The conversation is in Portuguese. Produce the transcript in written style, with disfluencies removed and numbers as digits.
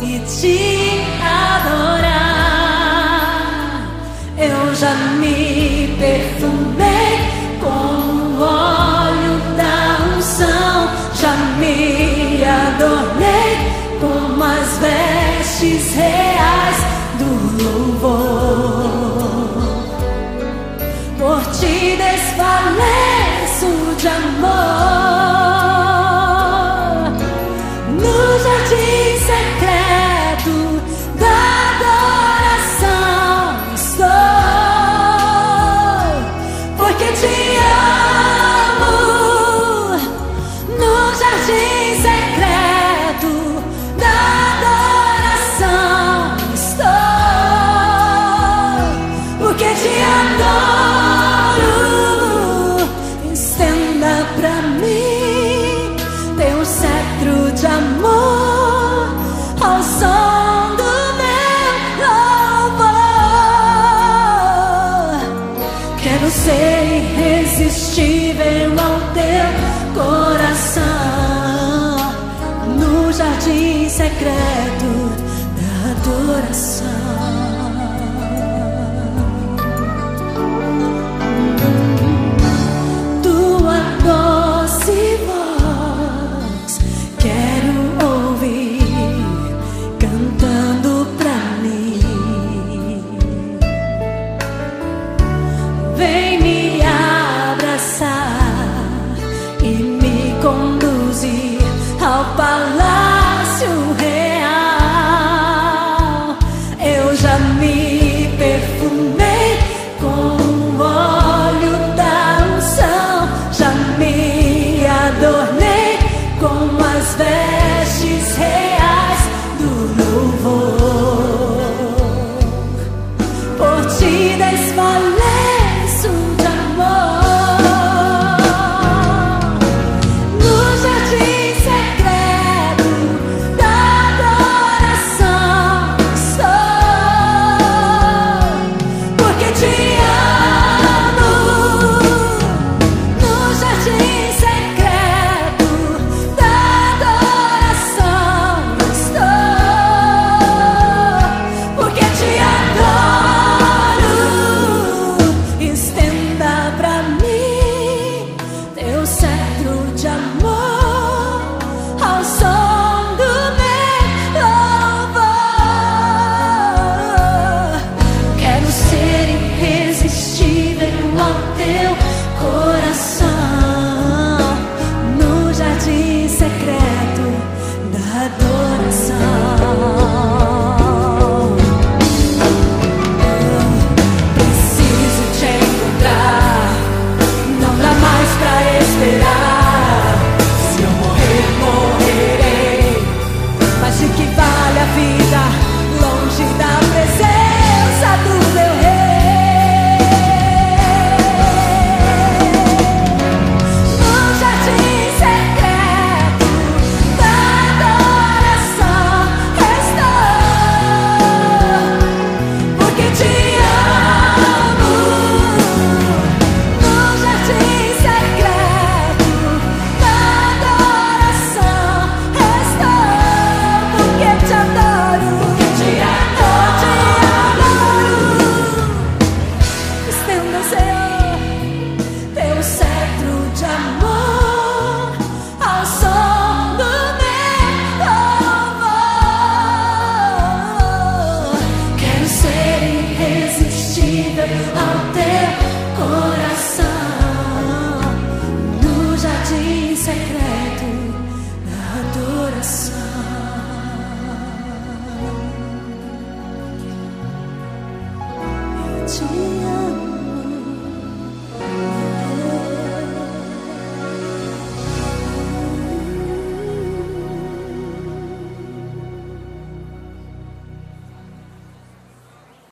e te adorar. Eu já me perfumei com o óleo da unção, já me adornei com as vestes reais do louvor. Por ti desfaleço de amor, no jardim secreto da adoração estou, porque te amo. No jardim secreto da adoração estou, porque te adoro. Estenda pra mim teu cetro de amor ao som do meu louvor. Quero ser irresistível ao teu coração, no jardim secreto da adoração. Ao palácio real, eu já me perfumei com o óleo da unção, já me adornei com as vestes reais do louvor. Por ti desfaleço de amor, no jardim ao teu coração, no jardim secreto da adoração.